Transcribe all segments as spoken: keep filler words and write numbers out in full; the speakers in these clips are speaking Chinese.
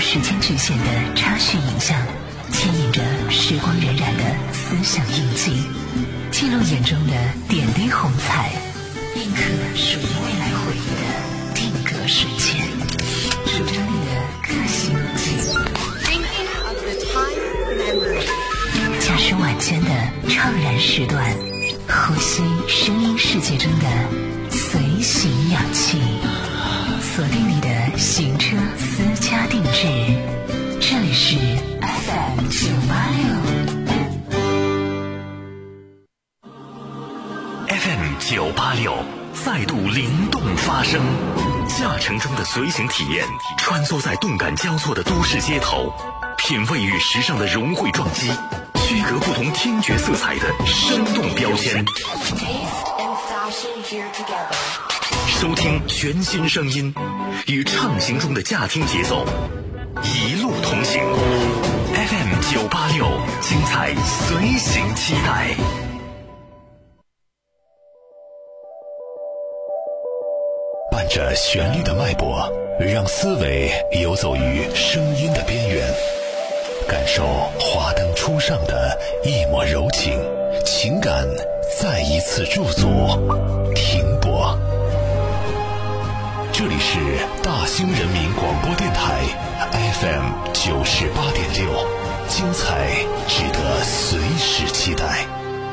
时间局限的插叙影像，牵引着时光荏苒的思想印记，记录眼中的点滴红彩，印刻属于未来回忆的定格瞬间，主张你的个性记。驾驶晚间的怅然时段，呼吸声音世界中的随行氧气，锁定你的行车私家定制，这里是 F M 九八六 F M 九八六再度灵动发声，驾乘中的随行体验，穿梭在动感交错的都市街头，品味与时尚的融汇撞击，区隔不同听觉色彩的生动标签，收听全新声音，与畅行中的驾听节奏一路同行。 F M 九八六精彩随行期待。伴着旋律的脉搏，让思维游走于声音的边缘，感受华灯初上的一抹柔情，情感再一次驻足停泊。这里是大兴人民广播电台 F M 九十八点六，精彩值得随时期待。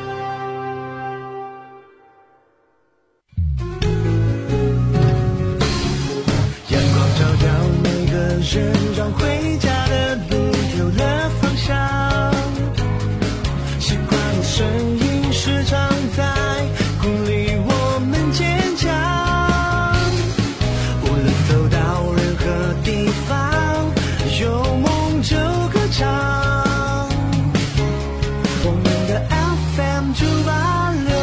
阳光照耀每个人，让回家的路有了方向。习惯的声音时常在鼓励我们坚强。无论走到任何地方，有梦就歌唱。我们的 F M 九八六。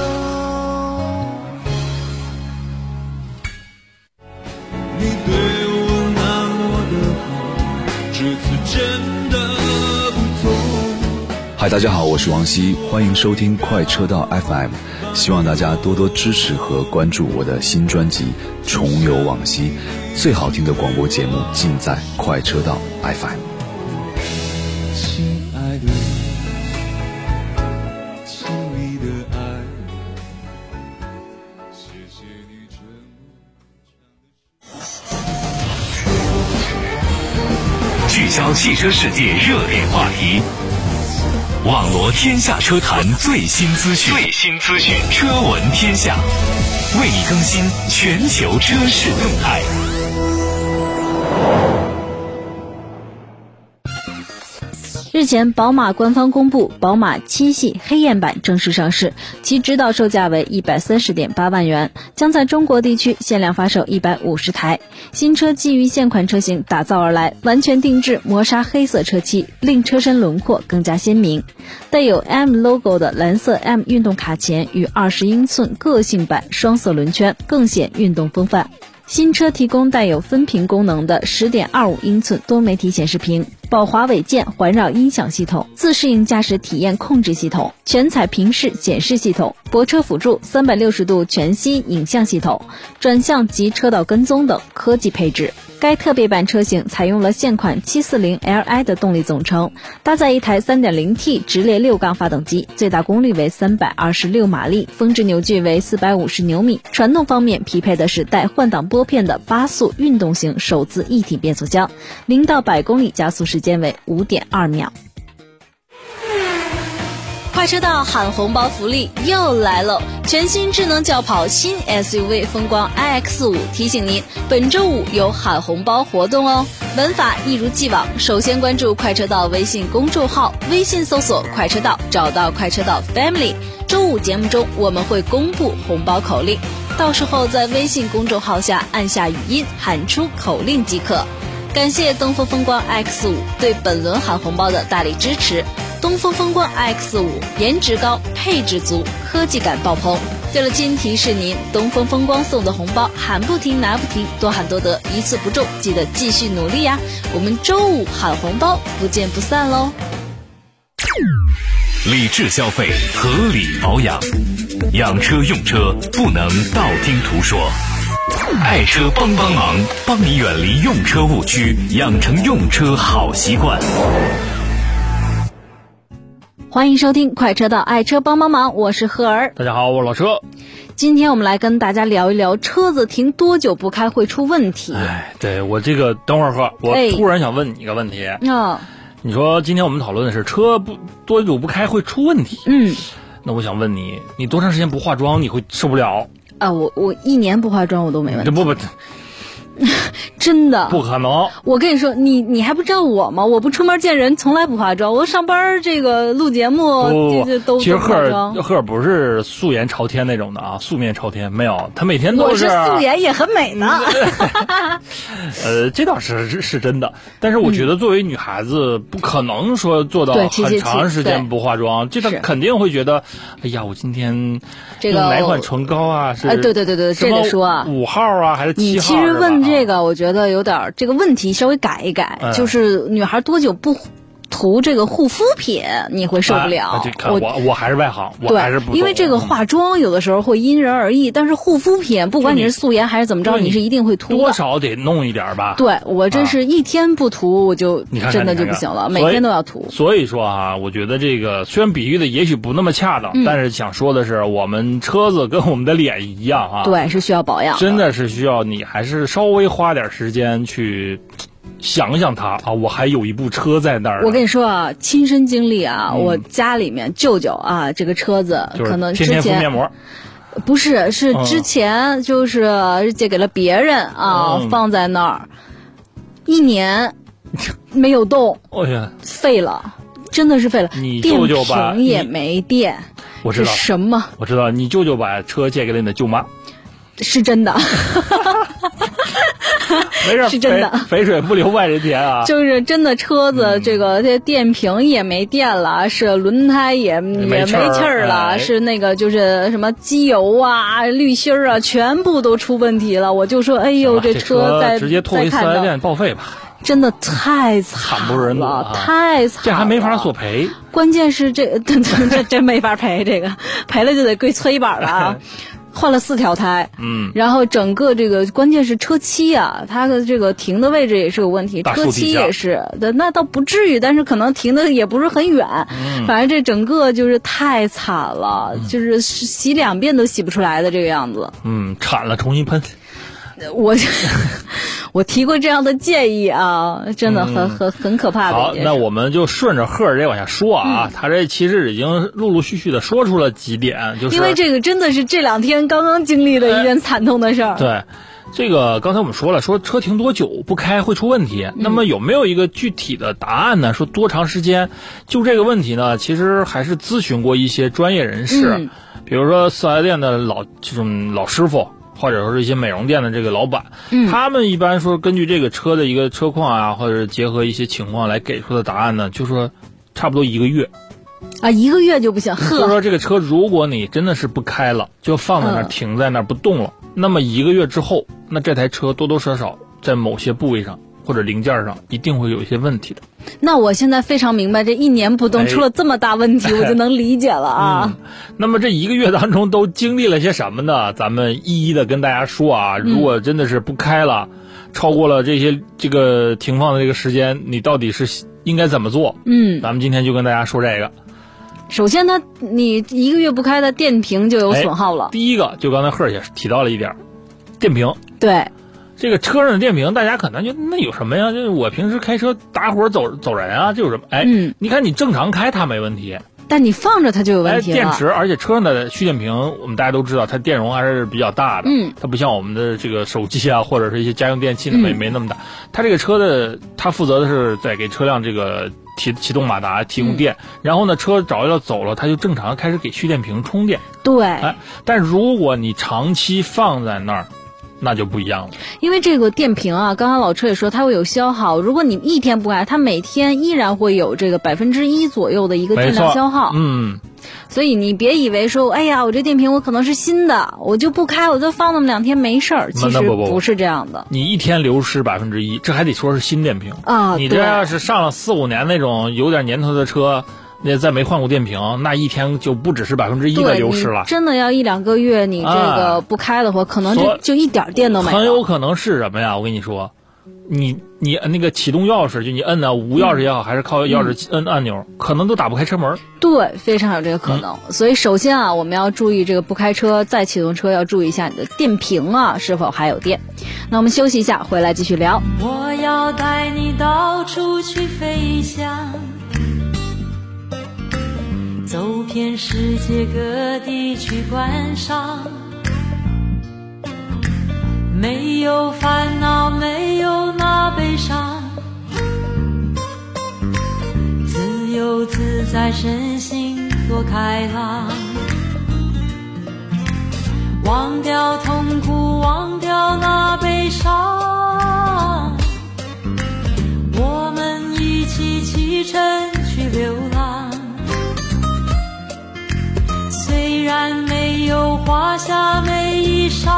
你对我那么的好，这次真的不同。 嗨，大家好，我是王希，欢迎收听快车道 F M， 希望大家多多支持和关注我的新专辑《重游往昔》，最好听的广播节目尽在快车道 F M。 亲爱的，亲密的爱，谢谢你这么聚焦汽车世界热点话题，网罗天下车坛最新资讯，最新资讯，车闻天下，为你更新全球车市动态。 日前，宝马官方公布，宝马七系黑焰版正式上市，其指导售价为 一百三十点八万元，将在中国地区限量发售一百五十台。新车基于现款车型打造而来，完全定制磨砂黑色车漆，令车身轮廓更加鲜明。带有 M logo 的蓝色 M 运动卡钳与二十英寸个性版双色轮圈，更显运动风范。新车提供带有分屏功能的 十点二五英寸多媒体显示屏，宝华韦健环绕音响系统，自适应驾驶体验控制系统，全彩屏式显示系统，泊车辅助三百六十度全息影像系统，转向及车道跟踪等科技配置。该特别版车型采用了现款 七四零 L I 的动力总成，搭载一台 三点零 T 直列六缸发动机，最大功率为三百二十六马力，峰值扭矩为四百五十牛米。传动方面匹配的是带换挡拨片的八速运动型手自一体变速箱，零到百公里加速时间为 五点二秒。快车道喊红包福利又来喽！全新智能轿跑新 S U V 风光 I X 五 提醒您，本周五有喊红包活动哦。玩法一如既往，首先关注快车道微信公众号，微信搜索快车道，找到快车道 Family。周五节目中我们会公布红包口令，到时候在微信公众号下按下语音喊出口令即可。感谢东风风光 I X 五 对本轮喊红包的大力支持。东风风光 I X 五 颜值高，配置足，科技感爆棚。对了，今提示您，东风风光送的红包喊不停拿不停，多喊多得，一次不中，记得继续努力呀！我们周五喊红包，不见不散喽！ 理智消费，合理保养，养车用车不能道听途说。 爱车帮帮忙，帮你远离用车误区，养成用车好习惯。 欢迎收听快车道爱车帮帮忙，我是赫儿。 大家好，我是老车。 今天我们来跟大家聊一聊车子停多久不开会出问题。 哎，对，我这个等会儿赫，我突然想问你一个问题。 哦， 你说今天我们讨论的是车不多久不开会出问题。 嗯， 那我想问你，你多长时间不化妆你会受不了？ 啊，我我一年不化妆我都没问题。 不不。 真的不可能！ 我跟你说，你你还不知道我吗？我不出门见人，从来不化妆。我上班这个录节目， 不这都其实赫尔赫尔不是素颜朝天那种的啊，素面朝天没有，他每天都是。我是素颜也很美呢。 呃，这倒是是是真的，但是我觉得作为女孩子，不可能说做到很长时间不化妆，这她肯定会觉得，哎呀，我今天这个哪款唇膏啊？是？ 哎，对对对对，这得说啊， 五号啊还是七号？ 你其实问这个，我觉得有点这个问题稍微改一改， 嗯、 就是女孩多久不涂这个护肤品你会受不了。 啊、我我我还是外行，我还是不对，因为这个化妆有的时候会因人而异，但是护肤品不管你是素颜还是怎么着，你是一定会涂的， 多少得弄一点吧。 对，我这是一天不涂我就真的就不行了， 看看每天都要涂。 所以说啊，我觉得这个虽然比喻的也许不那么恰当， 嗯、 但是想说的是，我们车子跟我们的脸一样啊， 对，是需要保养的， 真的是需要你还是稍微花点时间去想想它啊，我还有一部车在那儿。 我跟你说啊，亲身经历啊，嗯、我家里面舅舅啊，这个车子可能之前天天敷面膜， 不是，是之前就是借给了别人啊， 嗯、 放在那儿一年没有动， 哎呀， 废了，真的是废了。 你舅舅把电瓶也没电， 我知道是什么？ 我知道，你舅舅把车借给了你的舅妈， 是真的。 没事， 是真的， 肥水不流外人田啊！ 就是真的，车子、嗯、这个这电瓶也没电了，是轮胎也也没气儿了， 哎、 是那个就是什么机油啊、滤芯儿啊，全部都出问题了。我就说，哎呦， 这车在直接拖回四 S 店报废吧！ 真的太惨不忍睹了，太惨了， 这还没法索赔。 关键是这这这真没法赔，这个赔了就得跪搓衣板了啊！换了四条胎， 嗯， 然后整个这个关键是车漆啊，它的这个停的位置也是个问题，车漆也是，那倒不至于，但是可能停的也不是很远， 嗯、 反正这整个就是太惨了，嗯、就是洗两遍都洗不出来的这个样子。 嗯，铲了重新喷。 我我提过这样的建议啊，真的很、嗯、很很可怕的。 好，那我们就顺着赫尔这往下说啊， 嗯、 他这其实已经陆陆续续的说出了几点，就是因为这个真的是这两天刚刚经历的一件惨痛的事儿。 哎、对，这个刚才我们说了，说车停多久不开会出问题， 嗯、 那么有没有一个具体的答案呢？说多长时间？就这个问题呢，其实还是咨询过一些专业人士， 嗯、 比如说四 S 店的老这种老师傅。或者说是一些美容店的这个老板， 嗯， 他们一般说根据这个车的一个车况啊，或者结合一些情况来给出的答案呢，就说差不多一个月。 啊，一个月就不行。 就说这个车如果你真的是不开了，就放在那儿、嗯、停在那儿不动了，那么一个月之后，那这台车多多少少在某些部位上或者零件上一定会有一些问题的。 那我现在非常明白，这一年不动出了这么大问题，哎、我就能理解了啊、 嗯。那么这一个月当中都经历了些什么呢？咱们一一的跟大家说啊。如果真的是不开了，嗯、超过了这些这个停放的这个时间，你到底是应该怎么做？ 嗯， 咱们今天就跟大家说这个。 首先呢，你一个月不开的电瓶就有损耗了。 哎、第一个，就刚才赫也提到了一点，电瓶。 对。 这个车上的电瓶，大家可能就那有什么呀？就是我平时开车打火走走人啊，就有什么？哎， 嗯， 你看你正常开它没问题， 但你放着它就有问题了。 哎，电池，而且车上的蓄电瓶，我们大家都知道，它电容还是比较大的， 嗯， 它不像我们的这个手机啊，或者是一些家用电器呢，没、 嗯、 没那么大。它这个车的，它负责的是在给车辆这个启启动马达提供电，嗯、然后呢，车找要走了，它就正常开始给蓄电瓶充电。 对， 哎，但如果你长期放在那儿。那就不一样了， 因为这个电瓶啊，刚刚老车也说它会有消耗，如果你一天不开，它每天依然会有这个百分之一左右的一个电量消耗。 嗯， 所以你别以为说，哎呀，我这电瓶我可能是新的，我就不开，我就放那么两天没事儿。其实不是这样的。 你一天流失百分之一，这还得说是新电瓶啊。 你这要是上了四五年那种有点年头的车。 那再没换过电瓶，那一天就不只是百分之一的流失了。 真的要一两个月，你这个不开的话，啊、可能就就一点电都没有。 很有可能是什么呀？我跟你说，你你那个启动钥匙，就你摁啊，无钥匙也好，嗯、还是靠钥匙摁按钮、嗯，可能都打不开车门。 对，非常有这个可能。嗯、所以首先啊，我们要注意这个不开车再启动车，要注意一下你的电瓶啊是否还有电。那我们休息一下，回来继续聊。 我要带你到处去飞翔，走遍世界各地去观赏，没有烦恼，没有那悲伤，自由自在，身心多开朗，忘掉痛苦，忘掉那悲伤，我们一起启程去流浪。虽然没有华厦美衣裳，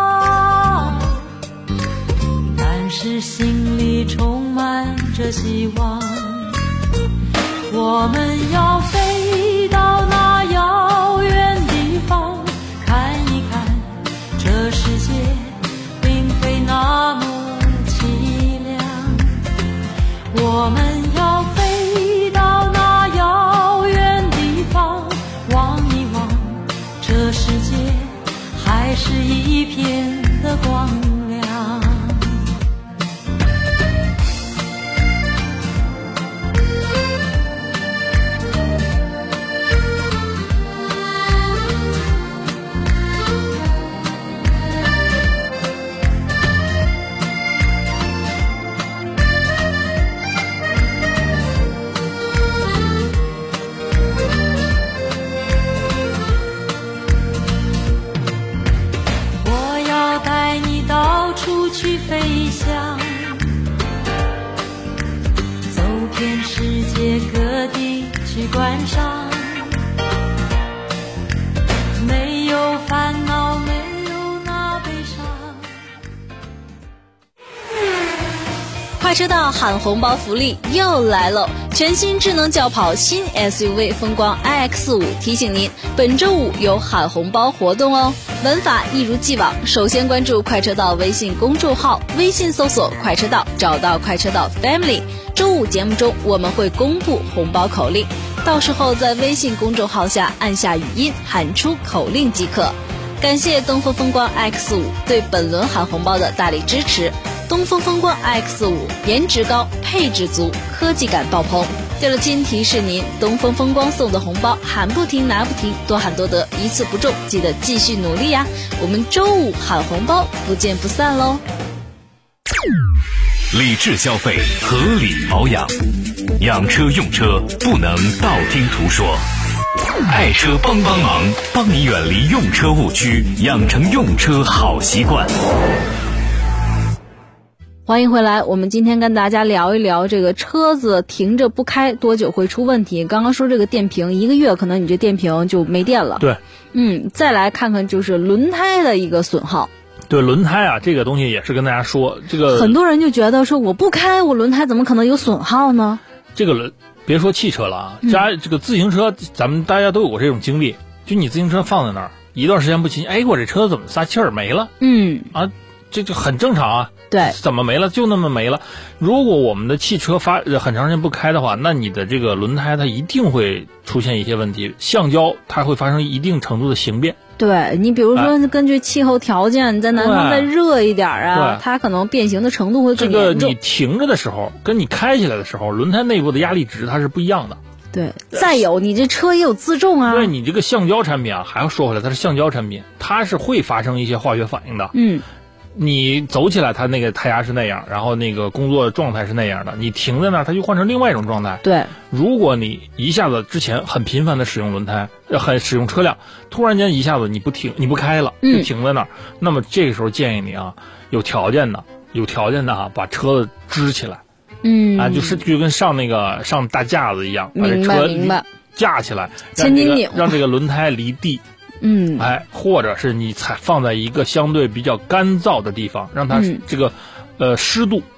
但是心里充满着希望。我们要飞到那遥远地方，看一看这世界并非那么凄凉。我们要飞到那遥远地方，望一望这世界还是一片的光亮。去飞翔，走遍世界各地去观赏，没有烦恼，没有那悲伤。 快车道喊红包福利又来喽！全新智能轿跑新 S U V 风光 I X 五 提醒您，本周五有喊红包活动哦。玩法一如既往，首先关注快车道微信公众号，微信搜索快车道，找到快车道 Family。周五节目中我们会公布红包口令，到时候在微信公众号下按下语音喊出口令即可。感谢东风风光 I X 五 对本轮喊红包的大力支持。东风风光 I X 五 颜值高，配置足，科技感爆棚。对了，亲提示您，东风风光送的红包喊不停拿不停，多喊多得，一次不中，记得继续努力呀！我们周五喊红包，不见不散喽！ 理智消费，合理保养，养车用车不能道听途说。爱车帮帮忙，帮你远离用车误区，养成用车好习惯。 欢迎回来，我们今天跟大家聊一聊这个车子停着不开多久会出问题。刚刚说这个电瓶，一个月可能你这电瓶就没电了。 对， 嗯，再来看看就是轮胎的一个损耗。 对，轮胎啊，这个东西也是跟大家说，这个很多人就觉得说我不开，我轮胎怎么可能有损耗呢？ 这个轮别说汽车了啊，加这个自行车，咱们大家都有过这种经历，就你自行车放在那儿一段时间不骑，哎，我这车怎么撒气儿没了？ 嗯啊，这就很正常啊。 对， 怎么没了？就那么没了。如果我们的汽车发很长时间不开的话，那你的这个轮胎它一定会出现一些问题，橡胶它会发生一定程度的形变。 对，你比如说根据气候条件，你在南方再热一点啊，它可能变形的程度会更严重。 这个你停着的时候跟你开起来的时候，轮胎内部的压力值它是不一样的。 对，再有你这车也有自重啊。 对，你这个橡胶产品啊，还要说回来，它是橡胶产品，它是会发生一些化学反应的。 嗯。 你走起来它那个胎压是那样，然后那个工作状态是那样的，你停在那儿它就换成另外一种状态。 对， 如果你一下子之前很频繁的使用轮胎，很使用车辆，突然间一下子你不停你不开了，就停在那儿、嗯、那么这个时候建议你啊，有条件的有条件的啊，把车子支起来。 嗯啊，就是就跟上那个上大架子一样，把这车架起来， 千斤顶， 让这个轮胎离地。 嗯， 哎，或者是你才放在一个相对比较干燥的地方，让它这个、嗯、呃湿度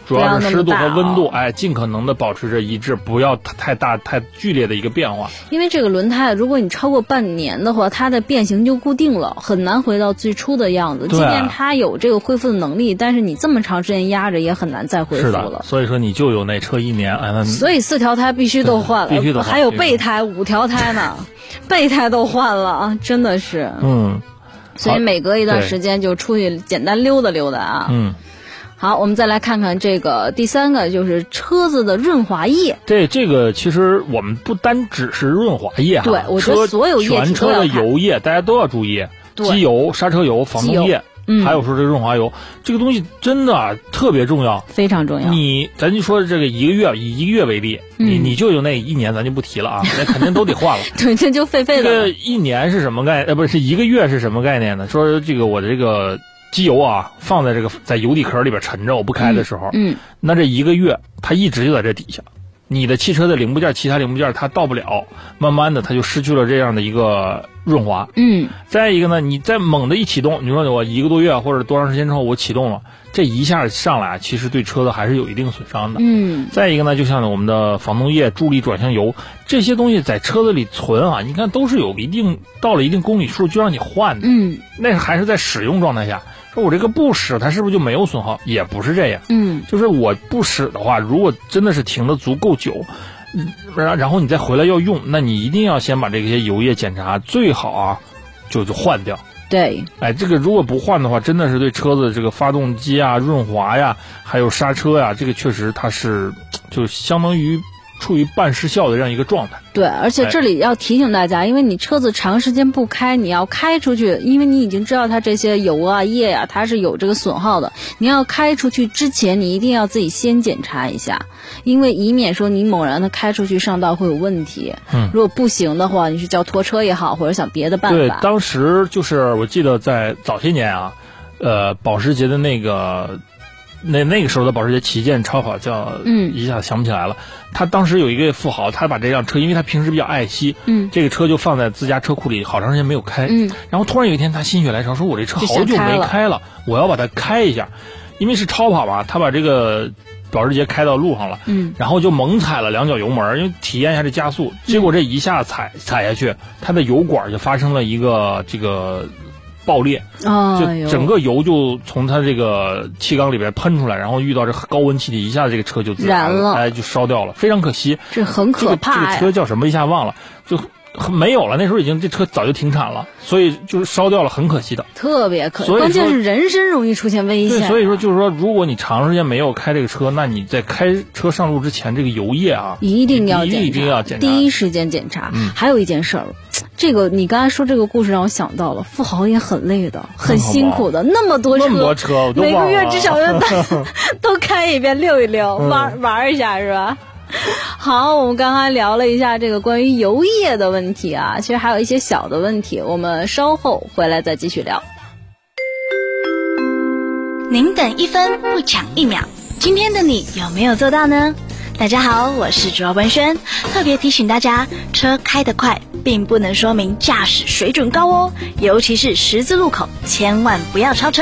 主要是湿度和温度，哎，尽可能的保持着一致，不要太大太剧烈的一个变化。 因为这个轮胎，如果你超过半年的话，它的变形就固定了，很难回到最初的样子。即便它有这个恢复的能力，但是你这么长时间压着，也很难再恢复了。 是的，所以说你就有那车一年，哎， 所以四条胎必须都换了， 必须都换， 还有备胎五条胎呢，备胎都换了啊，真的是。 嗯。 所以每隔一段时间就出去简单溜达溜达啊。 嗯， 好，我们再来看看这个第三个，就是车子的润滑液。 对，这个其实我们不单只是润滑液哈， 对，我觉得所有液体全车的油液大家都要注意，机油、刹车油、防冻液。嗯，还有说这个润滑油，这个东西真的啊特别重要， 非常重要。 你咱就说这个一个月，以一个月为例，嗯、你你就有那一年，咱就不提了啊，那肯定都得换了。 对，这就废废的。 这个一年是什么概念？呃，不是一个月是什么概念呢？说这个我的这个机油啊，放在这个在油底壳里边沉着，我不开的时候， 嗯，嗯那这一个月它一直就在这底下。你的汽车的零部件，其他零部件它到不了，慢慢的它就失去了这样的一个润滑。 嗯， 再一个呢，你再猛的一启动，你说我一个多月或者多长时间之后我启动了，这一下上来其实对车子还是有一定损伤的。 嗯， 再一个呢，就像我们的防冻液、助力转向油这些东西在车子里存啊，你看都是有一定到了一定公里数就让你换的。 嗯， 那还是在使用状态下。说我这个不使它是不是就没有损耗？也不是这样。 嗯， 就是我不使的话，如果真的是停的足够久，然然后你再回来要用，那你一定要先把这些油液检查，最好啊就就换掉。 对， 哎，这个如果不换的话，真的是对车子这个发动机啊、润滑呀，还有刹车呀，这个确实它是就相当于处于半失效的这样一个状态。 对，而且这里要提醒大家，因为你车子长时间不开，你要开出去，因为你已经知道它这些油啊、液啊，它是有这个损耗的。你要开出去之前，你一定要自己先检查一下，因为以免说你猛然的开出去上道会有问题。 嗯， 如果不行的话，你是叫拖车也好，或者想别的办法。 对，当时就是我记得在早些年啊，呃，保时捷的那个。那那个时候的保时捷旗舰超跑叫， 嗯， 一下想不起来了。他当时有一个富豪，他把这辆车，因为他平时比较爱惜， 嗯， 这个车就放在自家车库里，好长时间没有开， 嗯，然后突然有一天他心血来潮，说我这车好久没开了，我要把它开一下，因为是超跑嘛，他把这个保时捷开到路上了， 嗯， 然后就猛踩了两脚油门，因为体验一下这加速，结果这一下踩踩下去，它的油管就发生了一个这个。爆裂， 哦， 就整个油就从它这个气缸里边喷出来，然后遇到这高温气体，一下子这个车就自燃了， 哎，就烧掉了，非常可惜。 这很可怕、 这个。这个车叫什么？一下忘了，就没有了。那时候已经这车早就停产了，所以就是烧掉了，很可惜的。 特别可惜，关键是人身容易出现危险、啊。 对，所以说就是说，如果你长时间没有开这个车，那你在开车上路之前，这个油液啊， 一定要检查， 一定要检查， 第一时间检查。 嗯， 还有一件事儿。这个你刚才说这个故事让我想到了，富豪也很累的，很辛苦的，那么多车， 那么多车，我都每个月至少要都开一遍，溜一溜， 嗯、 玩玩一下是吧？好，我们刚刚聊了一下这个关于油液的问题啊，其实还有一些小的问题，我们稍后回来再继续聊。 您等一分不抢一秒，今天的你有没有做到呢？大家好，我是主要文轩，特别提醒大家，车开得快并不能说明驾驶水准高哦，尤其是十字路口，千万不要超车。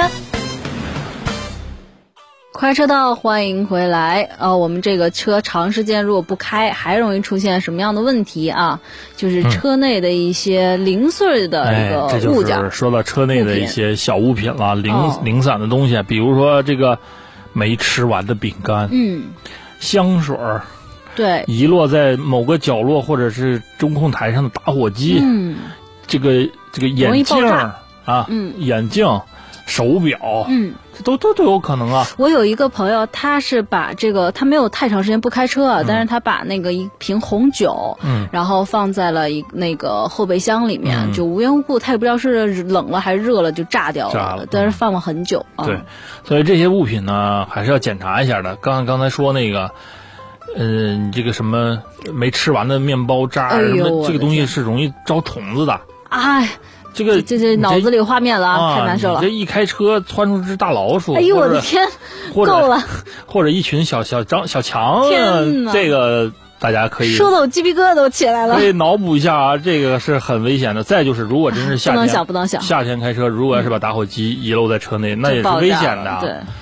快车道，欢迎回来。呃，我们这个车长时间如果不开，还容易出现什么样的问题啊？就是车内的一些零碎的一个物件。 哎、这就是说到车内的一些小物品了，零、哦、零散的东西，比如说这个没吃完的饼干， 嗯。 香水儿， 对， 遗落在某个角落或者是中控台上的打火机， 嗯， 这个这个眼镜啊， 嗯， 眼镜、手表， 嗯， 这都都都有可能啊。 我有一个朋友，他是把这个他没有太长时间不开车啊，嗯、但是他把那个一瓶红酒， 嗯， 然后放在了一那个后备箱里面，嗯、就无缘无故，他也不知道是冷了还是热了，就炸掉了， 炸了， 但是放了很久。 对， 啊、 所以这些物品呢，还是要检查一下的。刚刚才说那个。嗯，这个什么没吃完的面包渣， 哎、 什么这个东西是容易招虫子的。 哎， 这个这这脑子里有画面了， 啊， 太难受了。 你这一开车窜出只大老鼠， 哎呦我的天， 或者够了， 或者一群小小张小强，这个大家可以说的我鸡皮疙瘩都起来了。 可以脑补一下啊，这个是很危险的。再就是，如果真是夏天， 不能想，不能想。 夏天开车，如果要是把打火机遗漏在车内，嗯、那也是危险的。 对。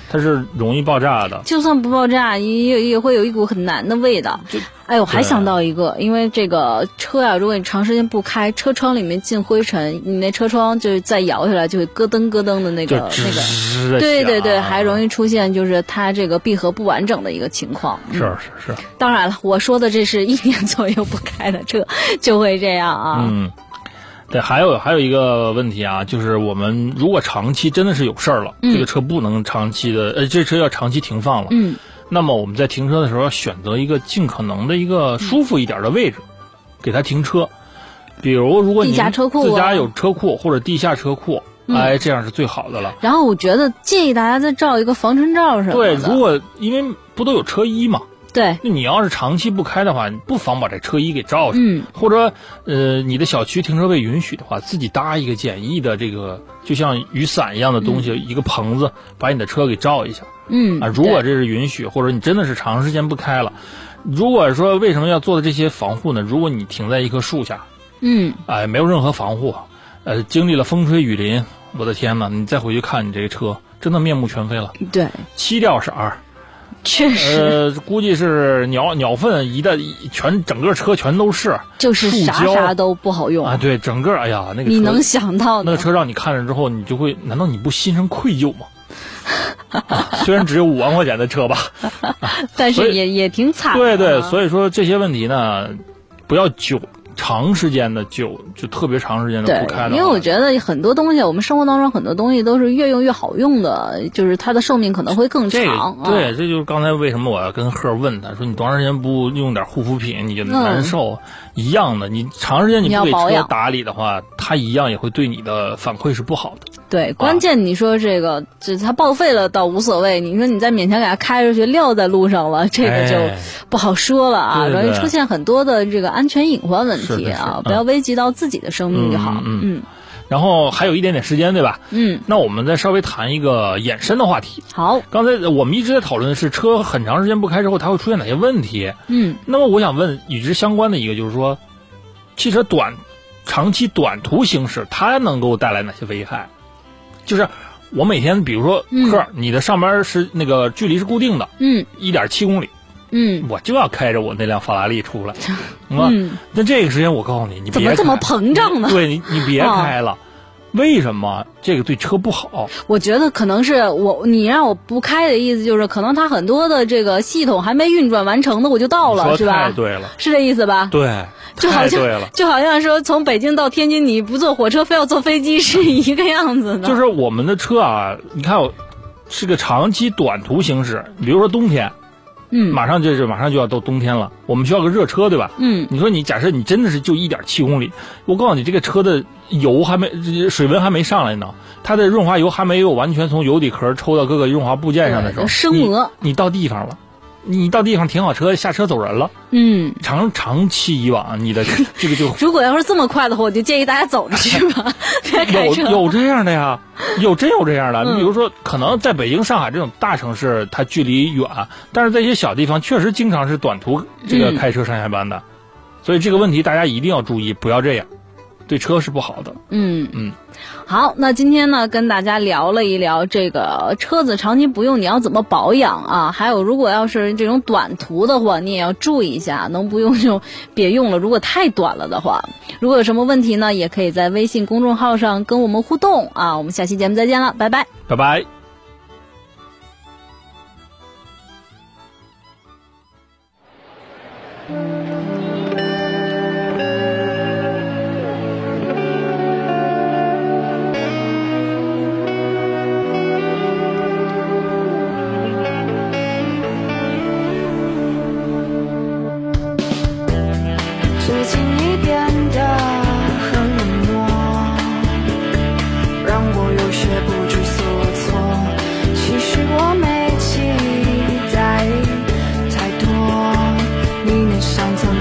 它是容易爆炸的。 就算不爆炸，也也会有一股很难的味道。哎，我还想到一个，因为这个车呀、啊，如果你长时间不开，车窗里面进灰尘，你那车窗就是再摇下来就会咯噔咯噔的那个那个，对对对，还容易出现就是它这个闭合不完整的一个情况。 是是是。 当然了，我说的这是一年左右不开的车就会这样啊。 嗯。对，还有还有一个问题啊，就是我们如果长期真的是有事儿了，嗯、这个车不能长期的，呃，这车要长期停放了， 嗯， 那么我们在停车的时候要选择一个尽可能的一个舒服一点的位置，嗯、给它停车。比如，如果你自家有车库或者地下车库，嗯、哎，这样是最好的了。 然后我觉得建议大家再照一个防尘罩什么的。 对，如果因为不都有车衣嘛。 对， 那你要是长期不开的话，你不妨把这车衣给罩上， 嗯， 或者呃，你的小区停车位允许的话，自己搭一个简易的这个，就像雨伞一样的东西，嗯、一个棚子，把你的车给罩一下， 嗯啊，如果这是允许，或者你真的是长时间不开了，如果说为什么要做的这些防护呢？如果你停在一棵树下， 嗯， 哎，没有任何防护，呃，经历了风吹雨淋，我的天哪，你再回去看你这个车，真的面目全非了， 对， 漆掉色儿。 确实， 呃，估计是鸟鸟粪一的全整个车全都是， 就是啥啥都不好用啊！对，整个哎呀，那个你能想到那个车让你看着之后，你就会，难道你不心生愧疚吗？啊、虽然只有五万块钱的车吧， 啊、但是也也挺惨的。 对对，所以说这些问题呢，不要久。长时间的就就特别长时间的不开的， 因为我觉得很多东西，我们生活当中很多东西都是越用越好用的，就是它的寿命可能会更长。 这对，这就是刚才为什么我要跟贺问他说，你多长时间不用点护肤品你就难受，嗯、一样的，你长时间你不给车打理的话，它一样也会对你的反馈是不好的。 对，关键你说这个，这它报废了倒无所谓，你说你再勉强给它开出去撂在路上了，这个就不好说了啊， 哎、 容易出现很多的这个安全隐患问题。题啊，不要危及到自己的生命就好。 嗯 嗯, 嗯，然后还有一点点时间，对吧？ 嗯， 那我们再稍微谈一个衍生的话题。 好， 刚才我们一直在讨论的是车很长时间不开之后，它会出现哪些问题？ 嗯， 那么我想问与之相关的一个就是说，汽车短长期短途行驶，它能够带来哪些危害？就是我每天，比如说，克、嗯，你的上班是那个距离是固定的， 嗯， 一点七公里。 嗯， 我就要开着我那辆法拉利出来，嗯，那这个时间我告诉你，你别怎么这么膨胀呢？ 对你，你别开了。哦、为什么这个对车不好？ 我觉得可能是我你让我不开的意思，就是可能它很多的这个系统还没运转完成呢，我就到了，是吧？ 太对了， 是这意思吧？ 对， 就好像对了， 就好像说从北京到天津，你不坐火车非要坐飞机是一个样子的。 就是我们的车啊，你看我是个长期短途行驶，比如说冬天。 嗯， 马上就是马上就要到冬天了，我们需要个热车，对吧？ 嗯， 你说你假设你真的是就一点七公里，我告诉你，这个车的油还没水温还没上来呢，它的润滑油还没有完全从油底壳抽到各个润滑部件上的时候， 生磨， 你到地方了。你到地方停好车，下车走人了。 嗯， 长长期以往，你的这个就如果要是这么快的话，我就建议大家走着去吧，别开车。 有有这样的呀，有真有这样的。嗯、你比如说，可能在北京、上海这种大城市，它距离远，但是在一些小地方，确实经常是短途这个开车上下班的。嗯、所以这个问题大家一定要注意，不要这样，对车是不好的。 嗯嗯。 好，那今天呢，跟大家聊了一聊这个车子长期不用你要怎么保养啊，还有如果要是这种短途的话，你也要注意一下，能不用就别用了，如果太短了的话。如果有什么问题呢，也可以在微信公众号上跟我们互动啊。我们下期节目再见了，拜拜， 拜拜。 最近你变得很冷漠，让我有些不知所措。其实我没期待太多，你那上层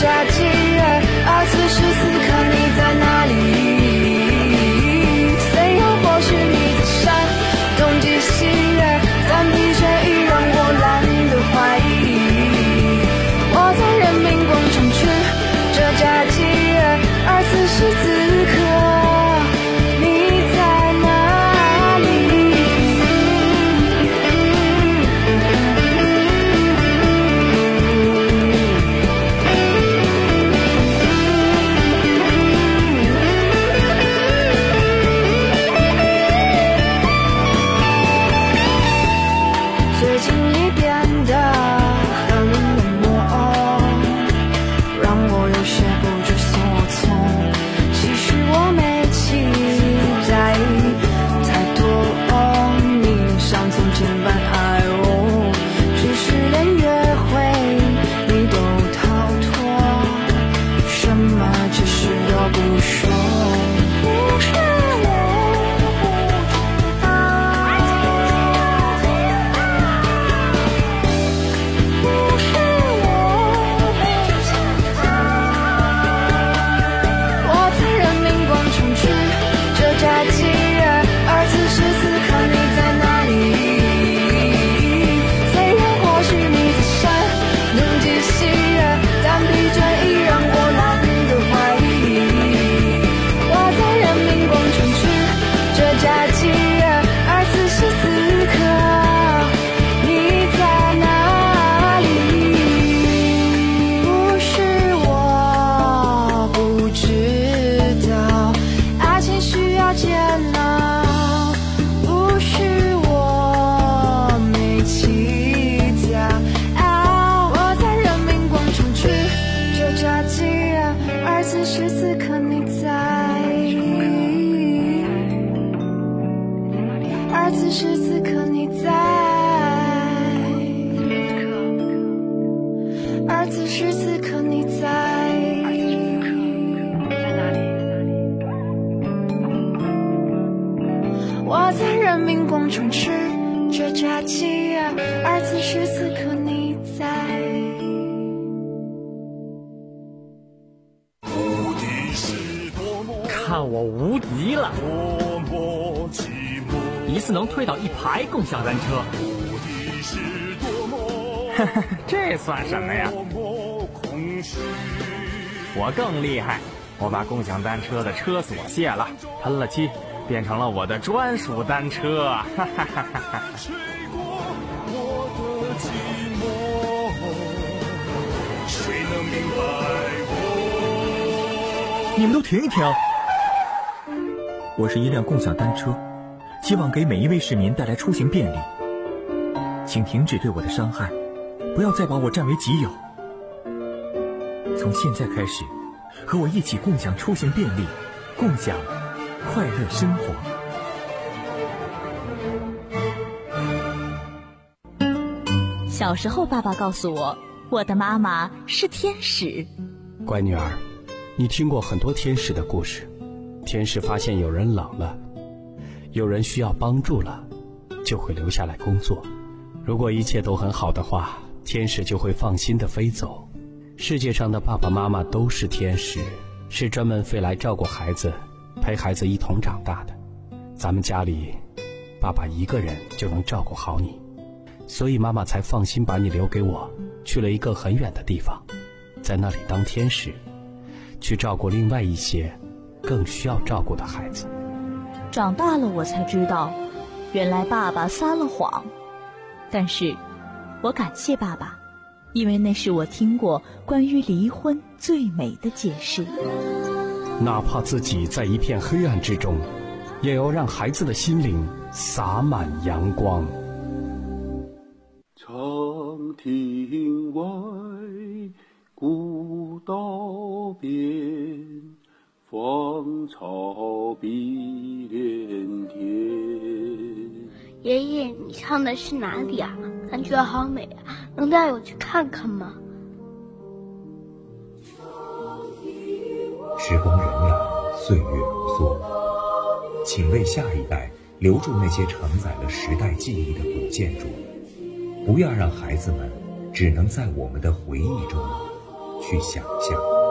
假期，而此时此刻你在哪里？虽然或许你在山东极西，但疲倦已让我懒得怀疑。我在人民广场吃着假期，而此时此刻你在哪里？最近你变得很冷漠，让我有些不知所措。其实我没期待太多，你像从前般爱我，只是连约会你都逃脱，什么解释都不说。不是假期，而此时此刻你在哪里？虽然或许你在山东极西，但疲倦已让我懒得怀疑。我在人民广场吃着假期，而此时此刻你在哪里？不是我不知道爱情需要煎熬，不是我没起早，我在人民广场吃着炸鸡，而此时此刻你在，而此时此刻你在，而此时此刻你在。我在人民广场吃着炸鸡，而此时此刻你在。 看我无敌了！一次能推倒一排共享单车。这算什么呀？我更厉害，我把共享单车的车锁卸了，喷了漆，变成了我的专属单车。哈哈哈哈！ 你们都停一停！我是一辆共享单车，希望给每一位市民带来出行便利。请停止对我的伤害，不要再把我占为己有。从现在开始，和我一起共享出行便利，共享快乐生活。 小时候，爸爸告诉我，我的妈妈是天使。 乖女儿，你听过很多天使的故事。天使发现有人冷了，有人需要帮助了，就会留下来工作。如果一切都很好的话，天使就会放心地飞走。世界上的爸爸妈妈都是天使，是专门飞来照顾孩子，陪孩子一同长大的。咱们家里，爸爸一个人就能照顾好你，所以妈妈才放心把你留给我，去了一个很远的地方，在那里当天使，去照顾另外一些更需要照顾的孩子。 长大了我才知道，原来爸爸撒了谎，但是我感谢爸爸，因为那是我听过关于离婚最美的解释。 哪怕自己在一片黑暗之中，也要让孩子的心灵洒满阳光。 长亭外，古道边，芳草碧连天。 爷爷，你唱的是哪里啊？感觉好美啊，能带我去看看吗？ 时光荏苒，岁月如梭，请为下一代留住那些承载了时代记忆的古建筑，不要让孩子们只能在我们的回忆中去去想象。